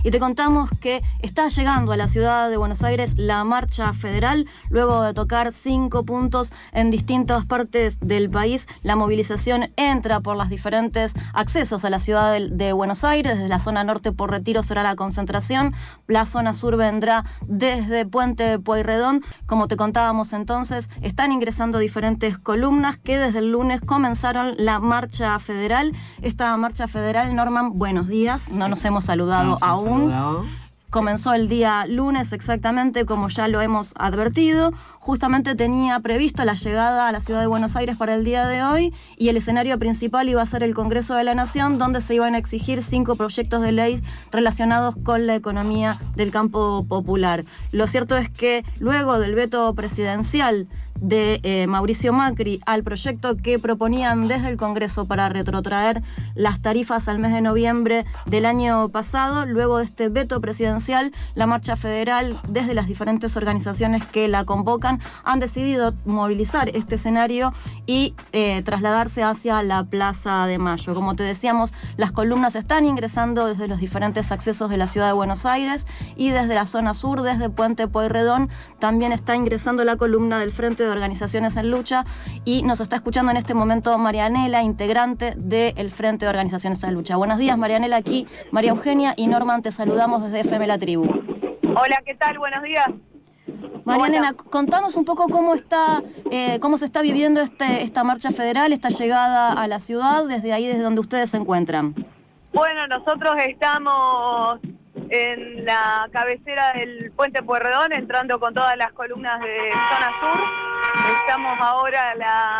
y te contamos que está llegando a la ciudad de Buenos Aires la marcha federal. Luego de tocar 5 puntos en distintas partes del país, la movilización entra por los diferentes accesos a la ciudad de Buenos Aires. Desde la zona norte por Retiro será la concentración, la zona sur vendrá desde Puente Pueyrredón. Como te contábamos entonces, están ingresando diferentes columnas que desde el lunes comenzaron la marcha federal. Esta marcha federal, Norman, buenos días, no nos hemos saludado aún. Comenzó el día lunes exactamente, como ya lo hemos advertido. Justamente tenía previsto la llegada a la ciudad de Buenos Aires para el día de hoy y el escenario principal iba a ser el Congreso de la Nación, donde se iban a exigir 5 proyectos de ley relacionados con la economía del campo popular. Lo cierto es que luego del veto presidencial de Mauricio Macri al proyecto que proponían desde el Congreso para retrotraer las tarifas al mes de noviembre del año pasado, luego de este veto presidencial, la marcha federal, desde las diferentes organizaciones que la convocan, han decidido movilizar este escenario y trasladarse hacia la Plaza de Mayo. Como te decíamos, las columnas están ingresando desde los diferentes accesos de la ciudad de Buenos Aires y desde la zona sur, desde Puente Pueyrredón, también está ingresando la columna del Frente de Organizaciones en Lucha y nos está escuchando en este momento Marianela, integrante del Frente de Organizaciones en Lucha. Buenos días, Marianela, aquí María Eugenia y Norman, te saludamos desde FM La Tribu. Hola, ¿qué tal? Buenos días. Marianela, contanos un poco cómo se está viviendo esta marcha federal, esta llegada a la ciudad, desde donde ustedes se encuentran. Bueno, nosotros estamos en la cabecera del Puente Pueyrredón, entrando con todas las columnas de zona sur. Estamos ahora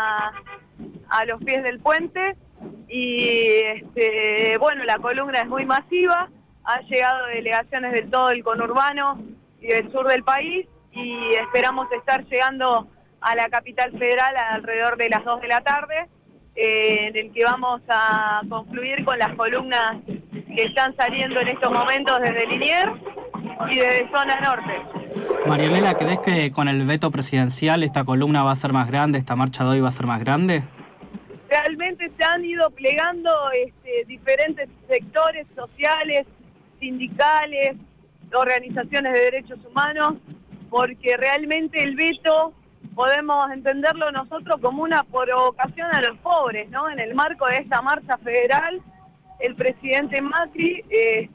a los pies del puente y bueno, la columna es muy masiva. Han llegado delegaciones de todo el conurbano y del sur del país y esperamos estar llegando a la capital federal alrededor de las 2 de la tarde, en el que vamos a concluir con las columnas que están saliendo en estos momentos desde Liniers y desde zona norte. Marianela, ¿crees que con el veto presidencial esta columna va a ser más grande, esta marcha de hoy va a ser más grande? Realmente se han ido plegando diferentes sectores sociales, sindicales, organizaciones de derechos humanos, porque realmente el veto podemos entenderlo nosotros como una provocación a los pobres, ¿no? En el marco de esta marcha federal, el presidente Macri,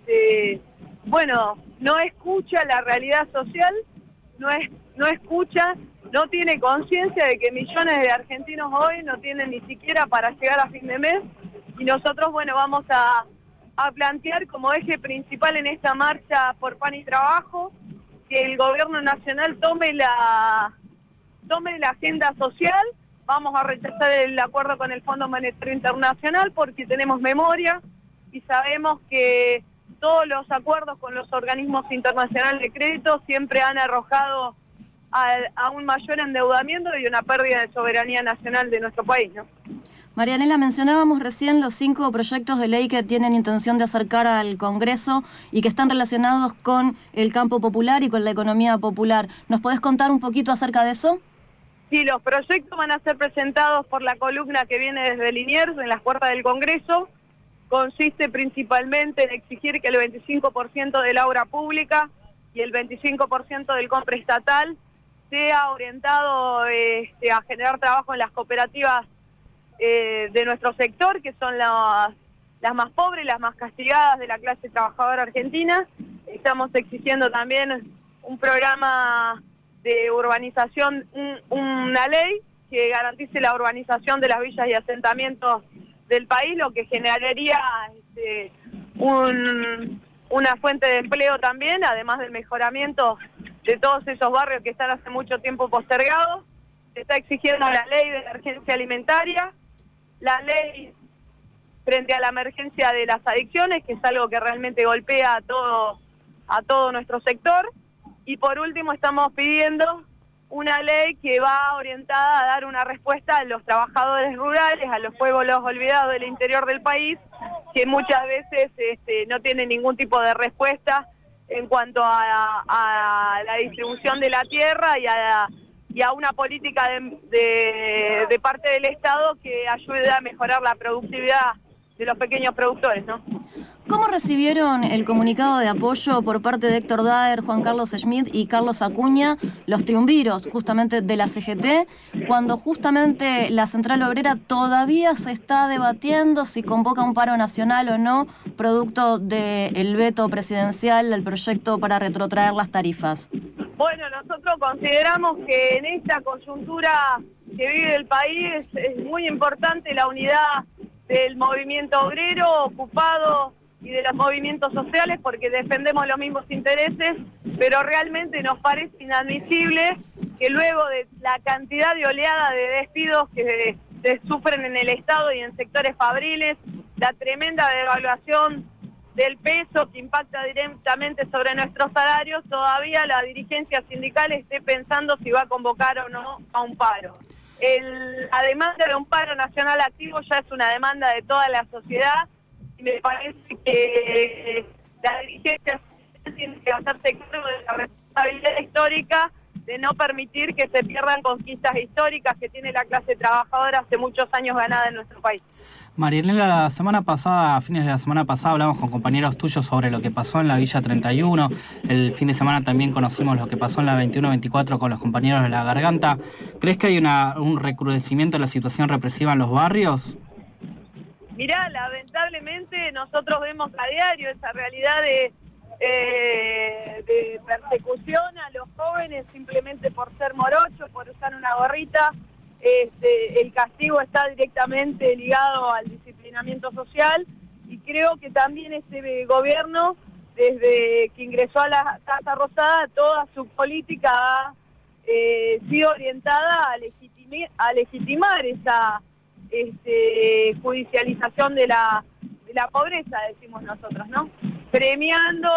bueno, no escucha la realidad social, no escucha, no tiene conciencia de que millones de argentinos hoy no tienen ni siquiera para llegar a fin de mes, y nosotros, bueno, vamos a plantear como eje principal en esta marcha por pan y trabajo que el gobierno nacional tome la agenda social. Vamos a rechazar el acuerdo con el Fondo Monetario Internacional porque tenemos memoria y sabemos que todos los acuerdos con los organismos internacionales de crédito siempre han arrojado a un mayor endeudamiento y una pérdida de soberanía nacional de nuestro país, ¿no? Marianela, mencionábamos recién los 5 proyectos de ley que tienen intención de acercar al Congreso y que están relacionados con el campo popular y con la economía popular. ¿Nos podés contar un poquito acerca de eso? Sí, los proyectos van a ser presentados por la columna que viene desde Liniers, en las puertas del Congreso. Consiste principalmente en exigir que el 25% de la obra pública y el 25% del compra estatal sea orientado a generar trabajo en las cooperativas de nuestro sector, que son las más pobres, las más castigadas de la clase trabajadora argentina. Estamos exigiendo también un programa de urbanización, una ley que garantice la urbanización de las villas y asentamientos del país, lo que generaría una fuente de empleo también, además del mejoramiento de todos esos barrios que están hace mucho tiempo postergados. Se está exigiendo la ley de emergencia alimentaria, la ley frente a la emergencia de las adicciones, que es algo que realmente golpea a todo nuestro sector. Y por último estamos pidiendo una ley que va orientada a dar una respuesta a los trabajadores rurales, a los pueblos olvidados del interior del país, que muchas veces no tienen ningún tipo de respuesta en cuanto a la distribución de la tierra y a una política de parte del Estado que ayude a mejorar la productividad de los pequeños productores, ¿no? ¿Cómo recibieron el comunicado de apoyo por parte de Héctor Daer, Juan Carlos Schmidt y Carlos Acuña, los triunviros justamente de la CGT, cuando justamente la Central Obrera todavía se está debatiendo si convoca un paro nacional o no, producto del veto presidencial al proyecto para retrotraer las tarifas? Bueno, nosotros consideramos que en esta coyuntura que vive el país es muy importante la unidad del movimiento obrero ocupado y de los movimientos sociales, porque defendemos los mismos intereses, pero realmente nos parece inadmisible que luego de la cantidad de oleada de despidos que se sufren en el Estado y en sectores fabriles, la tremenda devaluación del peso que impacta directamente sobre nuestros salarios, todavía la dirigencia sindical esté pensando si va a convocar o no a un paro. La demanda de un paro nacional activo ya es una demanda de toda la sociedad, y me parece que la dirigencia tiene que hacerse cargo de la responsabilidad histórica de no permitir que se pierdan conquistas históricas que tiene la clase trabajadora hace muchos años ganada en nuestro país. Marianela, la semana pasada, a fines de la semana pasada, hablamos con compañeros tuyos sobre lo que pasó en la Villa 31. El fin de semana también conocimos lo que pasó en la 21-24 con los compañeros de La Garganta. ¿Crees que hay un recrudecimiento de la situación represiva en los barrios? Mirá, lamentablemente nosotros vemos a diario esa realidad de persecución a los jóvenes simplemente por ser morochos, por usar una gorrita. El castigo está directamente ligado al disciplinamiento social, y creo que también este gobierno, desde que ingresó a la Casa Rosada, toda su política ha sido orientada a legitimar esa judicialización de la pobreza, decimos nosotros, ¿no? Premiando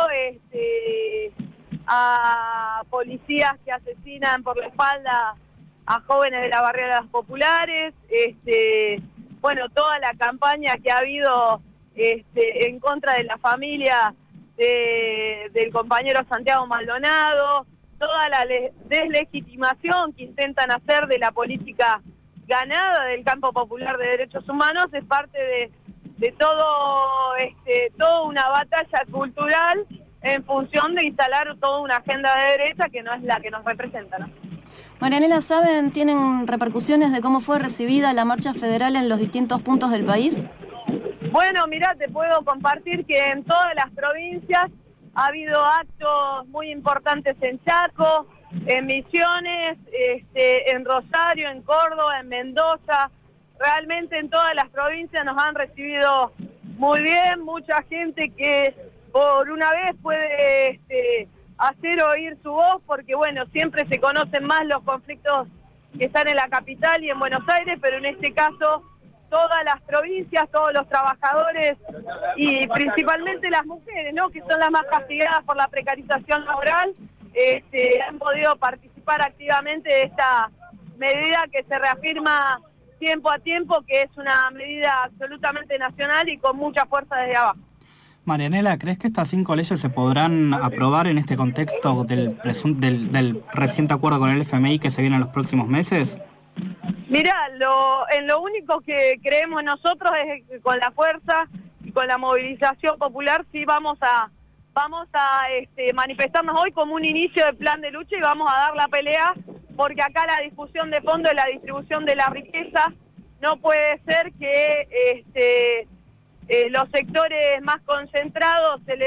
a policías que asesinan por la espalda a jóvenes de la barriada de las populares, bueno, toda la campaña que ha habido en contra de la familia del compañero Santiago Maldonado, toda la deslegitimación que intentan hacer de la política ganada del campo popular de derechos humanos, es parte de toda una batalla cultural en función de instalar toda una agenda de derecha que no es la que nos representa, ¿no? Marianela, ¿tienen repercusiones de cómo fue recibida la marcha federal en los distintos puntos del país? Bueno, mirá, te puedo compartir que en todas las provincias ha habido actos muy importantes en Chaco, en Misiones, en Rosario, en Córdoba, en Mendoza. Realmente en todas las provincias nos han recibido muy bien, mucha gente que por una vez puede hacer oír su voz, porque bueno, siempre se conocen más los conflictos que están en la capital y en Buenos Aires, pero en este caso todas las provincias, todos los trabajadores y principalmente las mujeres, ¿no?, que son las más castigadas por la precarización laboral, han podido participar activamente de esta medida que se reafirma tiempo a tiempo, que es una medida absolutamente nacional y con mucha fuerza desde abajo. Marianela, ¿crees que estas 5 leyes se podrán aprobar en este contexto del reciente acuerdo con el FMI que se viene en los próximos meses? Mirá, en lo único que creemos nosotros es que con la fuerza y con la movilización popular sí vamos a manifestarnos hoy como un inicio de plan de lucha, y vamos a dar la pelea, porque acá la discusión de fondo es la distribución de la riqueza. No puede ser que los sectores más concentrados se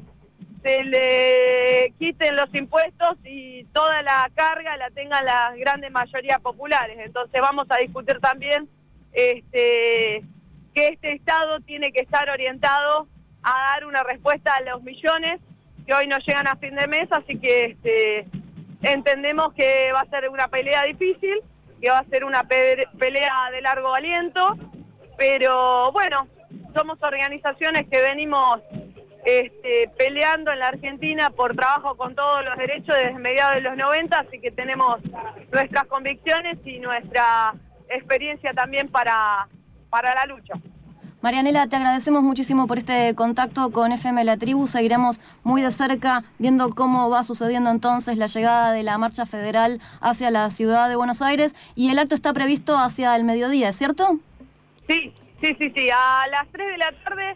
le quiten los impuestos y toda la carga la tengan las grandes mayorías populares. Entonces vamos a discutir también que este Estado tiene que estar orientado a dar una respuesta a los millones que hoy no llegan a fin de mes, así que entendemos que va a ser una pelea difícil, que va a ser una pelea de largo aliento, pero bueno, somos organizaciones que venimos peleando en la Argentina por trabajo con todos los derechos desde mediados de los 90, así que tenemos nuestras convicciones y nuestra experiencia también para la lucha. Marianela, te agradecemos muchísimo por este contacto con FM La Tribu. Seguiremos muy de cerca viendo cómo va sucediendo entonces la llegada de la marcha federal hacia la ciudad de Buenos Aires, y el acto está previsto hacia el mediodía, ¿es cierto? Sí. A las 3 de la tarde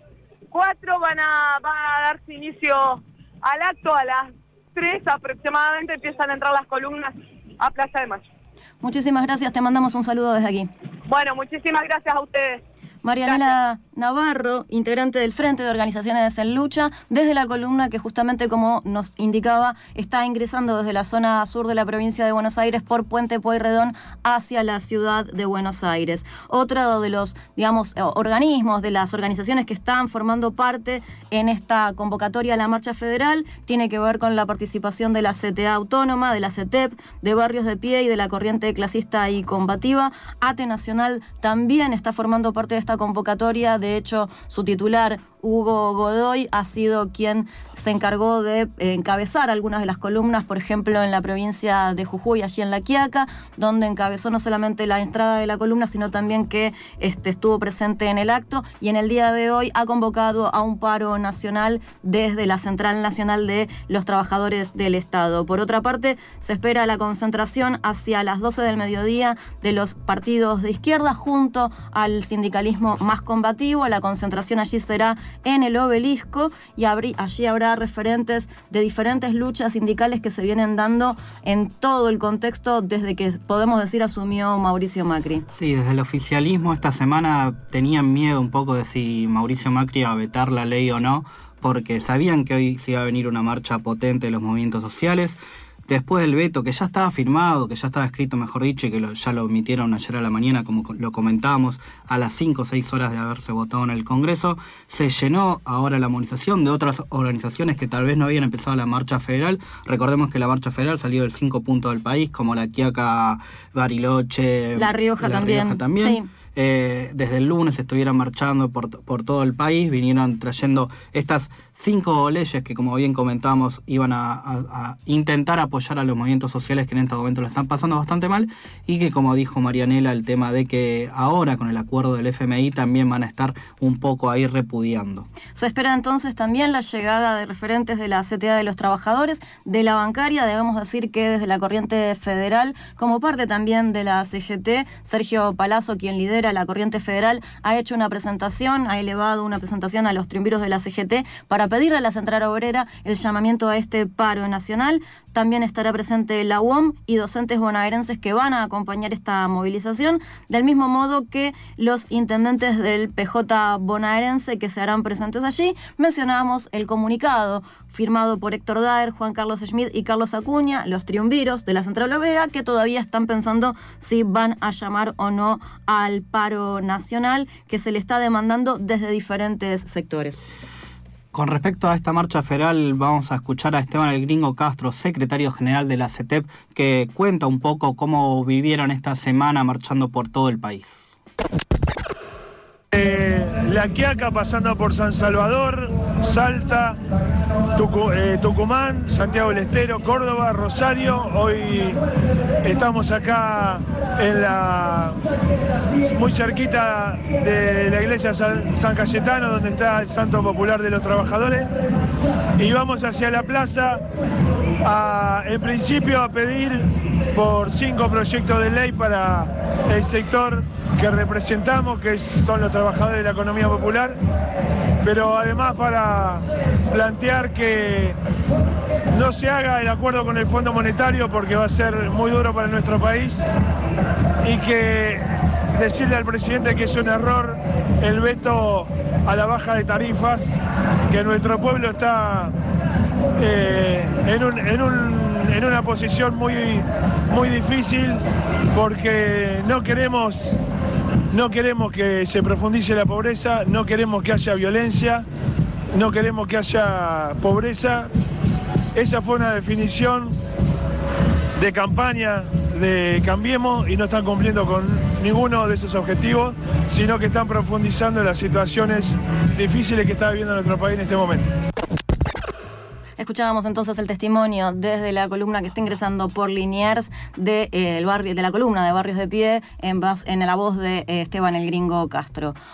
4 va a darse inicio al acto. A las 3 aproximadamente empiezan a entrar las columnas a Plaza de Mayo. Muchísimas gracias, te mandamos un saludo desde aquí. Bueno, muchísimas gracias a ustedes. Marianela Navarro, integrante del Frente de Organizaciones en Lucha, desde la columna que justamente, como nos indicaba, está ingresando desde la zona sur de la provincia de Buenos Aires por Puente Pueyrredón hacia la ciudad de Buenos Aires. Otro de los, organismos, de las organizaciones que están formando parte en esta convocatoria a la marcha federal, tiene que ver con la participación de la CTA Autónoma, de la CETEP, de Barrios de Pie y de la Corriente Clasista y Combativa. ATE Nacional también está formando parte de esta convocatoria. De hecho, su titular, Hugo Godoy, ha sido quien se encargó de encabezar algunas de las columnas, por ejemplo, en la provincia de Jujuy, allí en La Quiaca, donde encabezó no solamente la entrada de la columna, sino también que estuvo presente en el acto, y en el día de hoy ha convocado a un paro nacional desde la Central Nacional de los Trabajadores del Estado. Por otra parte, se espera la concentración hacia las 12 del mediodía de los partidos de izquierda junto al sindicalismo más combativo. La concentración allí será en el Obelisco y allí habrá referentes de diferentes luchas sindicales que se vienen dando en todo el contexto desde que, podemos decir, asumió Mauricio Macri. Sí, desde el oficialismo esta semana tenían miedo un poco de si Mauricio Macri iba a vetar la ley o no, porque sabían que hoy se iba a venir una marcha potente de los movimientos sociales. Después del veto, que ya estaba firmado, que ya estaba escrito, mejor dicho, y que ya lo emitieron ayer a la mañana, como lo comentábamos, a las 5 o 6 horas de haberse votado en el Congreso, se llenó ahora la movilización de otras organizaciones que tal vez no habían empezado la marcha federal. Recordemos que la marcha federal salió del 5 puntos del país, como La Quiaca, Bariloche, La Rioja también. Sí. Desde el lunes estuvieron marchando por todo el país, vinieron trayendo estas 5 leyes que, como bien comentábamos, iban a intentar apoyar a los movimientos sociales que en este momento lo están pasando bastante mal, y que, como dijo Marianela, el tema de que ahora con el acuerdo del FMI también van a estar un poco ahí repudiando. Se espera entonces también la llegada de referentes de la CTA de los Trabajadores, de la bancaria. Debemos decir que desde la Corriente Federal, como parte también de la CGT, Sergio Palazzo, quien lidera la Corriente Federal, ha hecho una presentación, ha elevado una presentación a los triunviros de la CGT para pedirle a la Central Obrera el llamamiento a este paro nacional. También estará presente la UOM y docentes bonaerenses que van a acompañar esta movilización, del mismo modo que los intendentes del PJ bonaerense que se harán presentes allí. Mencionábamos el comunicado firmado por Héctor Daer, Juan Carlos Schmidt y Carlos Acuña, los triunviros de la Central Obrera, que todavía están pensando si van a llamar o no al paro nacional que se le está demandando desde diferentes sectores. Con respecto a esta marcha federal, vamos a escuchar a Esteban el Gringo Castro, secretario general de la CETEP, que cuenta un poco cómo vivieron esta semana marchando por todo el país. La Quiaca, pasando por San Salvador, Salta, Tucumán, Santiago del Estero, Córdoba, Rosario. Hoy estamos acá muy cerquita de la iglesia San Cayetano, donde está el Santo Popular de los Trabajadores, y vamos hacia la plaza en principio a pedir por 5 proyectos de ley para el sector que representamos, que son los trabajadores de la economía popular, pero además para plantear que no se haga el acuerdo con el Fondo Monetario, porque va a ser muy duro para nuestro país, y que decirle al presidente que es un error el veto a la baja de tarifas, que nuestro pueblo está en una posición muy difícil, porque no queremos que se profundice la pobreza, no queremos que haya violencia, no queremos que haya pobreza. Esa fue una definición de campaña de Cambiemos y no están cumpliendo con ninguno de esos objetivos, sino que están profundizando en las situaciones difíciles que está viviendo nuestro país en este momento. Escuchábamos entonces el testimonio desde la columna que está ingresando por Liniers de la columna de Barrios de Pie en la voz de Esteban el Gringo Castro.